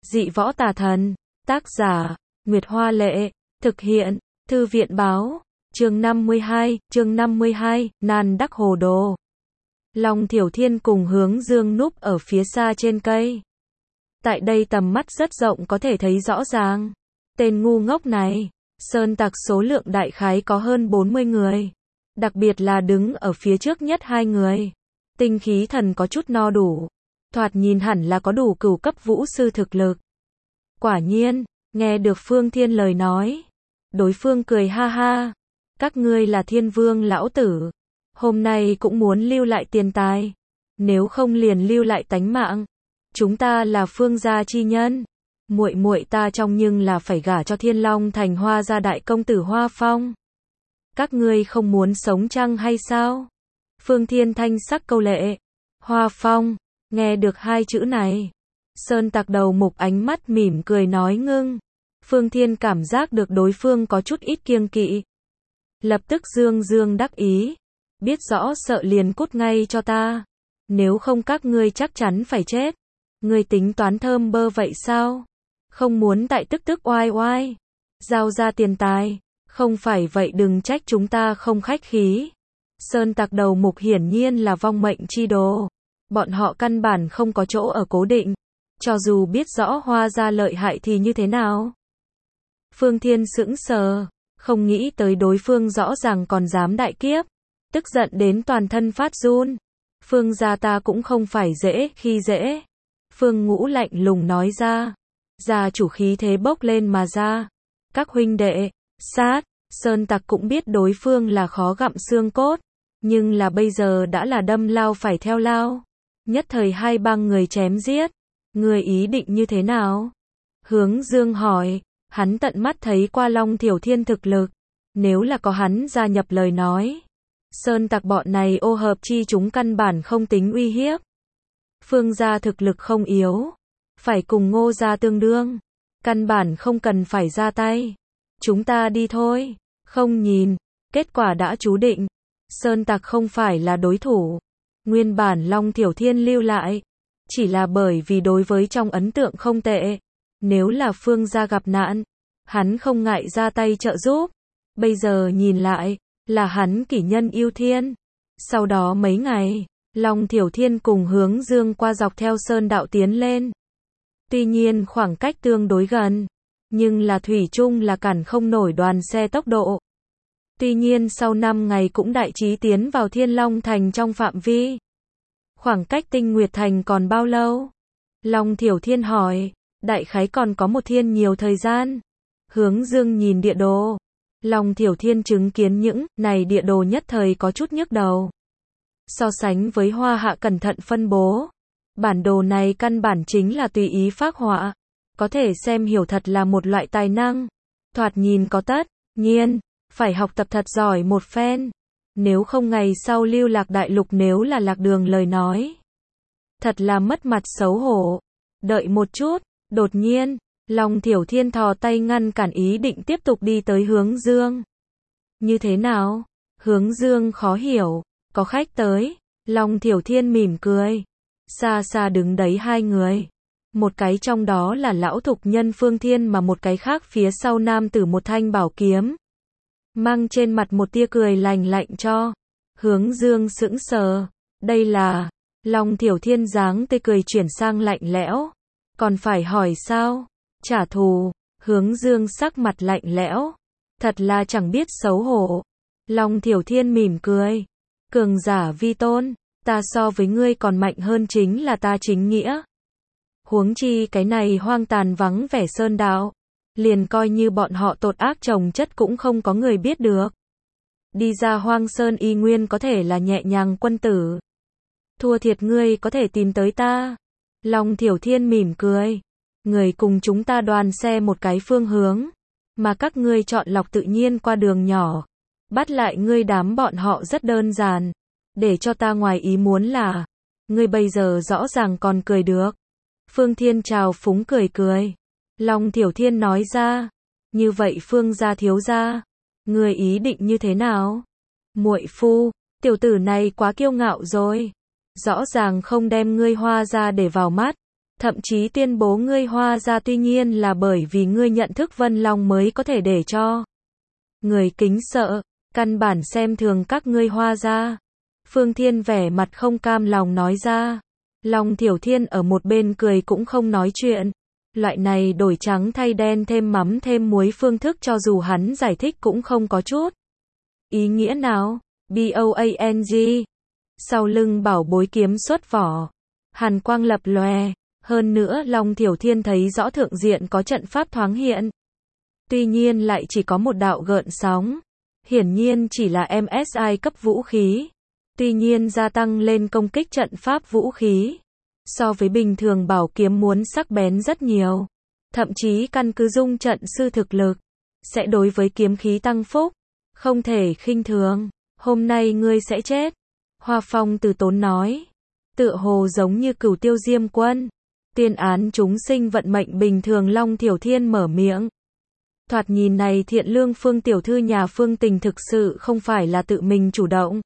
Dị võ tà thần. Tác giả, Nguyệt Hoa Lệ. Thực hiện, Thư viện Báo. Chương 52, Nan Đắc Hồ Đồ. Long Thiểu Thiên cùng Hướng Dương núp ở phía xa trên cây. Tại đây tầm mắt rất rộng có thể thấy rõ ràng. Tên ngu ngốc này, sơn tặc số lượng đại khái có hơn 40 người. Đặc biệt là đứng ở phía trước nhất 2 người. Tinh khí thần có chút no đủ. Thoạt nhìn hẳn là có đủ cửu cấp vũ sư thực lực. Quả nhiên, nghe được Phương Thiên lời nói. Đối phương cười ha ha. Các ngươi là Thiên Vương lão tử. Hôm nay cũng muốn lưu lại tiền tài. Nếu không liền lưu lại tánh mạng. Chúng ta là Phương gia chi nhân. Muội muội ta trong nhưng là phải gả cho Thiên Long thành Hoa gia đại công tử Hoa Phong. Các ngươi không muốn sống chăng hay sao? Phương Thiên thanh sắc câu lệ. Hoa Phong, nghe được 2 chữ này. Sơn tặc đầu mục ánh mắt mỉm cười nói ngưng. Phương Thiên cảm giác được đối phương có chút ít kiêng kỵ. Lập tức dương đắc ý. Biết rõ sợ liền cút ngay cho ta. Nếu không các ngươi chắc chắn phải chết. Ngươi tính toán thơm bơ vậy sao? Không muốn tại tức oai oai. Giao ra tiền tài. Không phải vậy đừng trách chúng ta không khách khí. Sơn tặc đầu mục hiển nhiên là vong mệnh chi đồ. Bọn họ căn bản không có chỗ ở cố định. Cho dù biết rõ Hoa gia lợi hại thì như thế nào? Phương Thiên sững sờ. Không nghĩ tới đối phương rõ ràng còn dám đại kiếp. Tức giận đến toàn thân phát run. Phương gia ta cũng không phải dễ khi dễ. Phương Ngũ lạnh lùng nói ra. Gia chủ khí thế bốc lên mà ra. Các huynh đệ, sát. Sơn tặc cũng biết đối phương là khó gặm xương cốt. Nhưng là bây giờ đã là đâm lao phải theo lao. Nhất thời 2 bang người chém giết. Người ý định như thế nào? Hướng Dương hỏi. Hắn tận mắt thấy qua Long Thiểu Thiên thực lực. Nếu là có hắn gia nhập lời nói. Sơn tặc bọn này ô hợp chi chúng căn bản không tính uy hiếp. Phương gia thực lực không yếu. Phải cùng Ngô gia tương đương. Căn bản không cần phải ra tay. Chúng ta đi thôi. Không nhìn. Kết quả đã chú định. Sơn tặc không phải là đối thủ. Nguyên bản Long Thiểu Thiên lưu lại. Chỉ là bởi vì đối với trong ấn tượng không tệ. Nếu là Phương gia gặp nạn. Hắn không ngại ra tay trợ giúp. Bây giờ nhìn lại. Là hắn kỷ nhân yêu thiên. Sau đó mấy ngày. Long Thiểu Thiên cùng Hướng Dương qua dọc theo sơn đạo tiến lên. Tuy nhiên khoảng cách tương đối gần. Nhưng là thủy chung là cản không nổi đoàn xe tốc độ. Tuy nhiên sau 5 ngày cũng đại trí tiến vào Thiên Long Thành trong phạm vi. Khoảng cách Tinh Nguyệt Thành còn bao lâu? Long Thiểu Thiên hỏi. Đại khái còn có 1 thiên nhiều thời gian. Hướng Dương nhìn địa đồ. Long Thiểu Thiên chứng kiến những này địa đồ nhất thời có chút nhức đầu. So sánh với Hoa hạ cẩn thận phân bố. Bản đồ này căn bản chính là tùy ý phác họa. Có thể xem hiểu thật là một loại tài năng. Thoạt nhìn có tất nhiên. Phải học tập thật giỏi một phen. Nếu không ngày sau lưu lạc đại lục nếu là lạc đường lời nói. Thật là mất mặt xấu hổ. Đợi một chút. Đột nhiên. Long Thiểu Thiên thò tay ngăn cản ý định tiếp tục đi tới Hướng Dương. Như thế nào? Hướng Dương khó hiểu. Có khách tới. Long Thiểu Thiên mỉm cười. Xa xa đứng đấy 2 người. Một cái trong đó là lão thục nhân Phương Thiên mà một cái khác phía sau nam tử một thanh bảo kiếm. Mang trên mặt một tia cười lành lạnh cho. Hướng Dương sững sờ. Đây là. Long Thiểu Thiên dáng tươi cười chuyển sang lạnh lẽo. Còn phải hỏi sao? Trả thù. Hướng Dương sắc mặt lạnh lẽo. Thật là chẳng biết xấu hổ. Long Thiểu Thiên mỉm cười. Cường giả vi tôn. Ta so với ngươi còn mạnh hơn chính là ta chính nghĩa. Huống chi cái này hoang tàn vắng vẻ sơn đạo. Liền coi như bọn họ tột ác chồng chất cũng không có người biết được. Đi ra hoang sơn y nguyên có thể là nhẹ nhàng quân tử. Thua thiệt ngươi có thể tìm tới ta. Long Thiểu Thiên mỉm cười. Người cùng chúng ta đoàn xe một cái phương hướng. Mà các ngươi chọn lọc tự nhiên qua đường nhỏ. Bắt lại ngươi đám bọn họ rất đơn giản. Để cho ta ngoài ý muốn là. Ngươi bây giờ rõ ràng còn cười được. Phương Thiên chào phúng cười cười. Long Thiểu Thiên nói ra. Như vậy Phương gia thiếu gia. Ngươi ý định như thế nào? Muội phu. Tiểu tử này quá kiêu ngạo rồi. Rõ ràng không đem ngươi Hoa gia để vào mắt. thậm chí tuyên bố ngươi Hoa gia tuy nhiên là bởi vì ngươi nhận thức Vân Long mới có thể để cho người kính sợ, căn bản xem thường các ngươi Hoa gia. Phương Thiên vẻ mặt không cam lòng nói ra. Long Thiểu Thiên ở một bên cười cũng không nói chuyện. Loại này đổi trắng thay đen thêm mắm thêm muối phương thức cho dù hắn giải thích cũng không có chút ý nghĩa nào. BOANG. Sau lưng bảo bối kiếm xuất vỏ. Hàn quang lập lòe. Hơn nữa Long Thiểu Thiên thấy rõ thượng diện có trận pháp thoáng hiện. Tuy nhiên lại chỉ có một đạo gợn sóng. Hiển nhiên chỉ là MSI cấp vũ khí. Tuy nhiên gia tăng lên công kích trận pháp vũ khí. So với bình thường bảo kiếm muốn sắc bén rất nhiều. Thậm chí căn cứ dung trận sư thực lực. Sẽ đối với kiếm khí tăng phúc. Không thể khinh thường. Hôm nay ngươi sẽ chết. Hoa Phong từ tốn nói. Tựa hồ giống như Cửu Tiêu Diêm Quân. Tuyên án chúng sinh vận mệnh bình thường. Long Thiểu Thiên mở miệng. Thoạt nhìn này thiện lương Phương tiểu thư nhà Phương Tình thực sự không phải là tự mình chủ động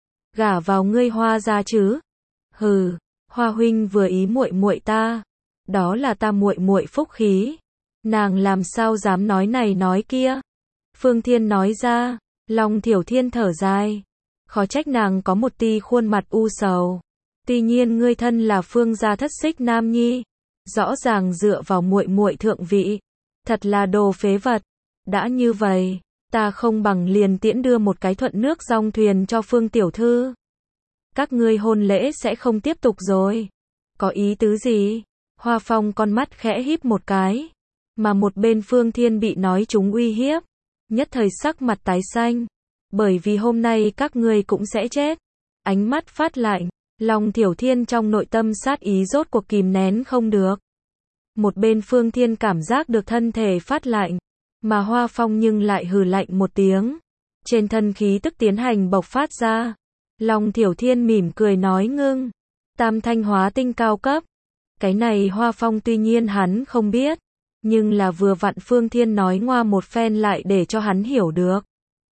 gả vào ngươi Hoa gia chứ? Hừ, Hoa huynh vừa ý muội muội ta, đó là ta muội muội phúc khí. Nàng làm sao dám nói này nói kia? Phương Thiên nói ra. Long Thiểu Thiên thở dài, khó trách nàng có một tia khuôn mặt u sầu. Tuy nhiên ngươi thân là Phương gia thất xích nam nhi, rõ ràng dựa vào muội muội thượng vị, thật là đồ phế vật. Đã như vậy, ta không bằng liền tiễn đưa một cái thuận nước dong thuyền cho Phương tiểu thư. Các ngươi hôn lễ sẽ không tiếp tục rồi. Có ý tứ gì? Hoa Phong con mắt khẽ híp một cái. Mà một bên Phương Thiên bị nói chúng uy hiếp. Nhất thời sắc mặt tái xanh. Bởi vì hôm nay các ngươi cũng sẽ chết. Ánh mắt phát lạnh. Long Thiểu Thiên trong nội tâm sát ý rốt cuộc kìm nén không được. Một bên Phương Thiên cảm giác được thân thể phát lạnh. Mà Hoa Phong nhưng lại hừ lạnh một tiếng. Trên thân khí tức tiến hành bộc phát ra. Long Thiểu Thiên mỉm cười nói ngưng. Tam thanh hóa tinh cao cấp. Cái này Hoa Phong tuy nhiên hắn không biết. Nhưng là vừa vặn Phương Thiên nói ngoa một phen lại để cho hắn hiểu được.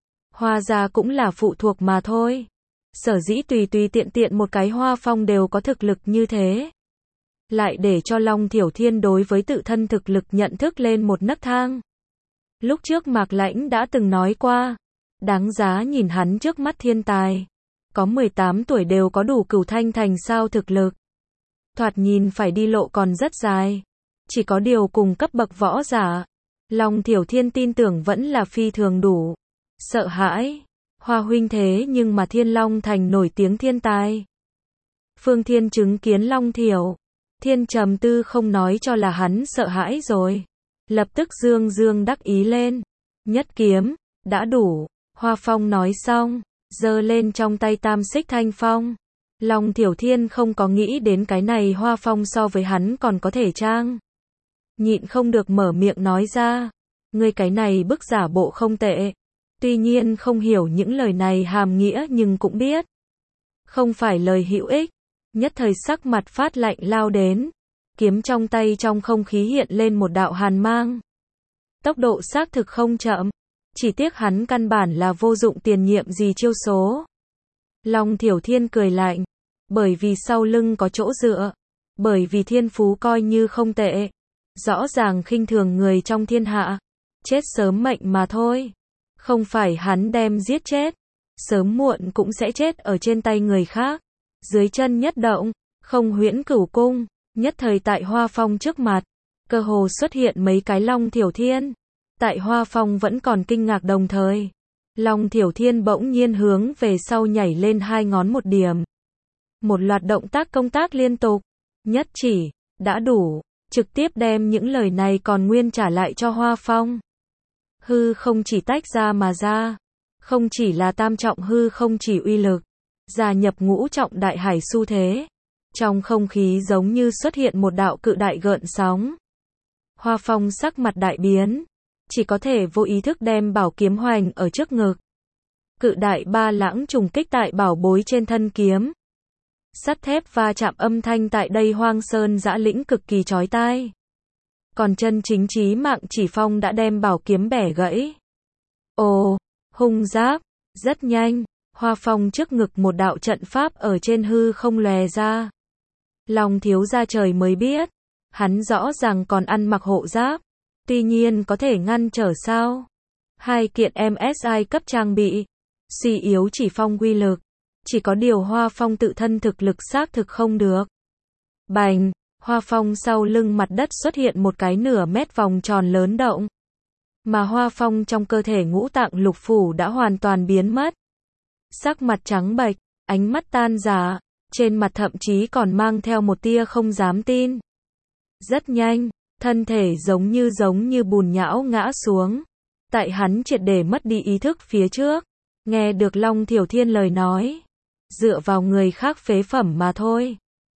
Hoa gia cũng là phụ thuộc mà thôi. Sở dĩ tùy tùy tiện tiện một cái Hoa Phong đều có thực lực như thế. Lại để cho Long Thiểu Thiên đối với tự thân thực lực nhận thức lên một nấc thang. Lúc trước Mạc Lãnh đã từng nói qua. Đáng giá nhìn hắn trước mắt thiên tài. Có 18 tuổi đều có đủ Cửu Thanh thành sao thực lực. Thoạt nhìn phải đi lộ còn rất dài. Chỉ có điều cùng cấp bậc võ giả. Long Thiểu Thiên tin tưởng vẫn là phi thường đủ. Sợ hãi. Hoa huynh thế nhưng mà Thiên Long thành nổi tiếng thiên tài. Phương Thiên chứng kiến Long Thiểu Thiên trầm tư không nói cho là hắn sợ hãi rồi. Lập tức dương dương đắc ý lên. Nhất kiếm, đã đủ. Hoa Phong nói xong, giơ lên trong tay tam xích thanh phong. Long Thiểu Thiên không có nghĩ đến cái này Hoa Phong so với hắn còn có thể trang. Nhịn không được mở miệng nói ra. Ngươi cái này bức giả bộ không tệ. Tuy nhiên không hiểu những lời này hàm nghĩa nhưng cũng biết. Không phải lời hữu ích. Nhất thời sắc mặt phát lạnh lao đến. Kiếm trong tay trong không khí hiện lên một đạo hàn mang. Tốc độ xác thực không chậm. Chỉ tiếc hắn căn bản là vô dụng tiền nhiệm gì chiêu số. Long Thiểu Thiên cười lạnh. Bởi vì sau lưng có chỗ dựa. Bởi vì thiên phú coi như không tệ. Rõ ràng khinh thường người trong thiên hạ. Chết sớm mệnh mà thôi. Không phải hắn đem giết chết. Sớm muộn cũng sẽ chết ở trên tay người khác. Dưới chân nhất động. Không huyễn cửu cung. Nhất thời tại Hoa Phong trước mặt. Cơ hồ xuất hiện mấy cái Long Thiểu Thiên. Tại Hoa Phong vẫn còn kinh ngạc đồng thời. Long Thiểu Thiên bỗng nhiên hướng về sau nhảy lên hai ngón một điểm. Một loạt động tác công tác liên tục. Nhất chỉ, đã đủ. Trực tiếp đem những lời này còn nguyên trả lại cho Hoa Phong. Hư không chỉ tách ra mà ra. Không chỉ là tam trọng hư không chỉ uy lực. Gia nhập ngũ trọng đại hải xu thế. Trong không khí giống như xuất hiện một đạo cự đại gợn sóng. Hoa Phong sắc mặt đại biến. Chỉ có thể vô ý thức đem bảo kiếm hoành ở trước ngực. Cự đại ba lãng trùng kích tại bảo bối trên thân kiếm. Sắt thép va chạm âm thanh tại đây hoang sơn dã lĩnh cực kỳ chói tai. Còn chân chính chí mạng chỉ phong đã đem bảo kiếm bẻ gãy. Ồ, hung giáp, rất nhanh, Hoa Phong trước ngực một đạo trận pháp ở trên hư không lòe ra. Long thiếu gia trời mới biết, Hắn rõ ràng còn ăn mặc hộ giáp, tuy nhiên có thể ngăn trở sao? Hai kiện MSI cấp trang bị, suy yếu chỉ phong uy lực, chỉ có điều Hoa Phong tự thân thực lực xác thực không được. Bành, Hoa Phong sau lưng mặt đất xuất hiện một cái nửa mét vòng tròn lớn động. Mà Hoa Phong trong cơ thể ngũ tạng lục phủ đã hoàn toàn biến mất. Sắc mặt trắng bệch, ánh mắt tan rã, trên mặt thậm chí còn mang theo một tia không dám tin. Rất nhanh, thân thể giống như bùn nhão ngã xuống. Tại hắn triệt để mất đi ý thức phía trước, nghe được Long Thiểu Thiên lời nói, dựa vào người khác phế phẩm mà thôi.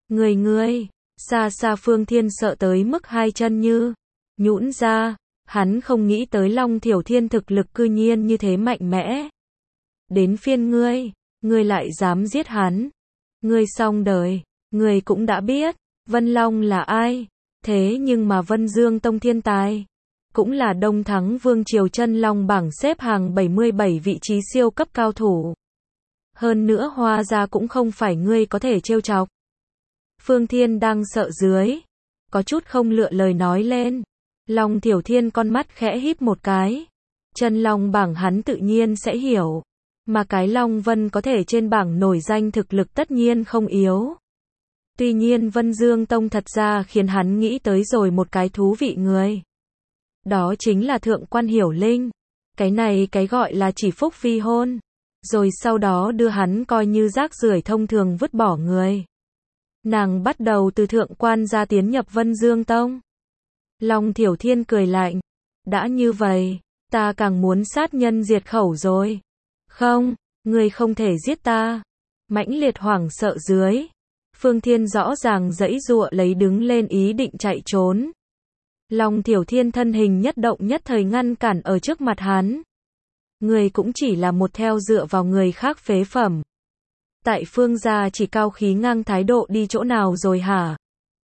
Ngươi, xa xa Phương Thiên sợ tới mức hai chân như nhũn ra, hắn không nghĩ tới Long Thiểu Thiên thực lực cư nhiên như thế mạnh mẽ. Đến phiên ngươi lại dám giết hắn. Ngươi xong đời, ngươi cũng đã biết, Vân Long là ai, thế nhưng mà Vân Dương Tông thiên tài, cũng là Đông Thắng Vương Triều Chân Long bảng xếp hàng 77 vị trí siêu cấp cao thủ. Hơn nữa Hoa gia cũng không phải ngươi có thể trêu chọc. Phương Thiên đang sợ dưới, có chút không lựa lời nói lên. Long Thiểu Thiên con mắt khẽ híp một cái. Chân Long bảng hắn tự nhiên sẽ hiểu. Mà cái Long Vân có thể trên bảng nổi danh thực lực tất nhiên không yếu. Tuy nhiên Vân Dương Tông thật ra khiến hắn nghĩ tới rồi một cái thú vị người. Đó chính là Thượng quan Hiểu Linh. Cái này cái gọi là chỉ phúc phi hôn. Rồi sau đó đưa hắn coi như rác rưởi thông thường vứt bỏ người. Nàng bắt đầu từ Thượng quan gia tiến nhập Vân Dương Tông. Long Thiểu Thiên cười lạnh. Đã như vậy, ta càng muốn sát nhân diệt khẩu rồi. Không, ngươi không thể giết ta. Mãnh liệt hoảng sợ dưới. Phương Thiên rõ ràng giãy giụa lấy đứng lên ý định chạy trốn. Long Thiểu Thiên thân hình nhất động nhất thời ngăn cản ở trước mặt hắn. Ngươi cũng chỉ là một theo dựa vào người khác phế phẩm. Tại Phương gia chỉ cao khí ngang thái độ đi chỗ nào rồi hả?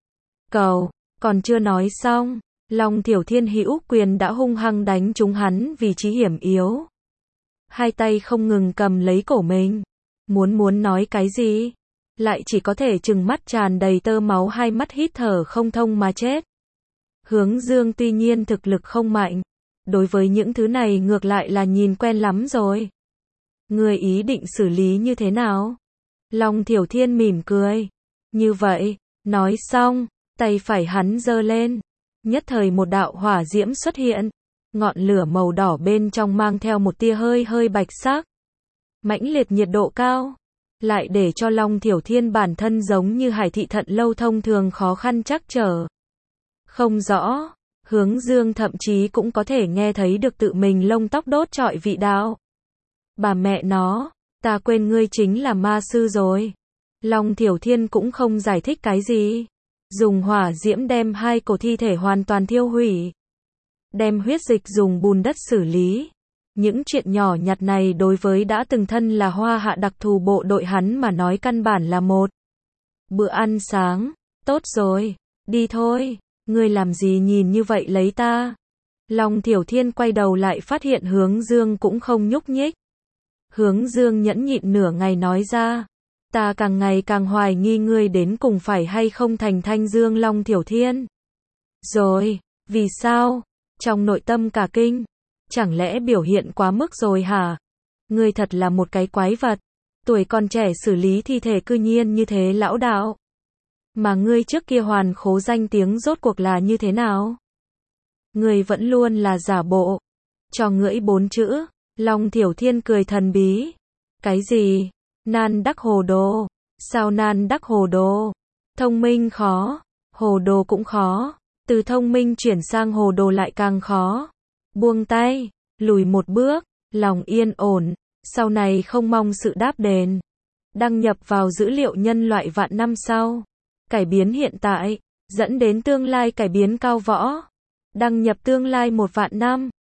Cầu, còn chưa nói xong, Long Thiểu Thiên hữu quyền đã hung hăng đánh trúng hắn vị trí hiểm yếu. Hai tay không ngừng cầm lấy cổ mình. Muốn nói cái gì? Lại chỉ có thể trừng mắt tràn đầy tơ máu hai mắt hít thở không thông mà chết. Hướng Dương tuy nhiên thực lực không mạnh. Đối với những thứ này ngược lại là nhìn quen lắm rồi. Người ý định xử lý như thế nào? Long Thiểu Thiên mỉm cười. Như vậy, nói xong, tay phải hắn giơ lên. Nhất thời một đạo hỏa diễm xuất hiện. Ngọn lửa màu đỏ bên trong mang theo một tia hơi bạch sắc. Mãnh liệt nhiệt độ cao. Lại để cho Long Thiểu Thiên bản thân giống như hải thị thận lâu thông thường khó khăn trắc trở. Không rõ, Hướng Dương thậm chí cũng có thể nghe thấy được tự mình lông tóc đốt trọi vị đạo. Bà mẹ nó, ta quên ngươi chính là ma sư rồi. Long Thiểu Thiên cũng không giải thích cái gì. Dùng hỏa diễm đem hai cổ thi thể hoàn toàn thiêu hủy. Đem huyết dịch dùng bùn đất xử lý. Những chuyện nhỏ nhặt này đối với đã từng thân là Hoa Hạ đặc thù bộ đội hắn mà nói căn bản là một bữa ăn sáng. Tốt rồi, đi thôi, ngươi làm gì nhìn như vậy lấy ta? Long Thiểu Thiên quay đầu lại phát hiện Hướng Dương cũng không nhúc nhích. Hướng Dương nhẫn nhịn nửa ngày nói ra, ta càng ngày càng hoài nghi ngươi đến cùng phải hay không thành Thanh Dương Long Thiểu Thiên. Rồi, vì sao? Trong nội tâm cả kinh. Chẳng lẽ biểu hiện quá mức rồi hả? Ngươi thật là một cái quái vật. Tuổi còn trẻ xử lý thi thể cư nhiên như thế lão đạo. Mà ngươi trước kia hoàn khố danh tiếng rốt cuộc là như thế nào? Ngươi vẫn luôn là giả bộ. Cho ngưỡi 4 chữ. Long Thiểu Thiên cười thần bí. Cái gì? Nan đắc hồ đồ. Sao nan đắc hồ đồ? Thông minh khó. Hồ đồ cũng khó. Từ thông minh chuyển sang hồ đồ lại càng khó. Buông tay, lùi một bước, lòng yên ổn, sau này không mong sự đáp đền. Đăng nhập vào dữ liệu nhân loại vạn năm sau. Cải biến hiện tại, dẫn đến tương lai cải biến cao võ. Đăng nhập tương lai 1 vạn năm.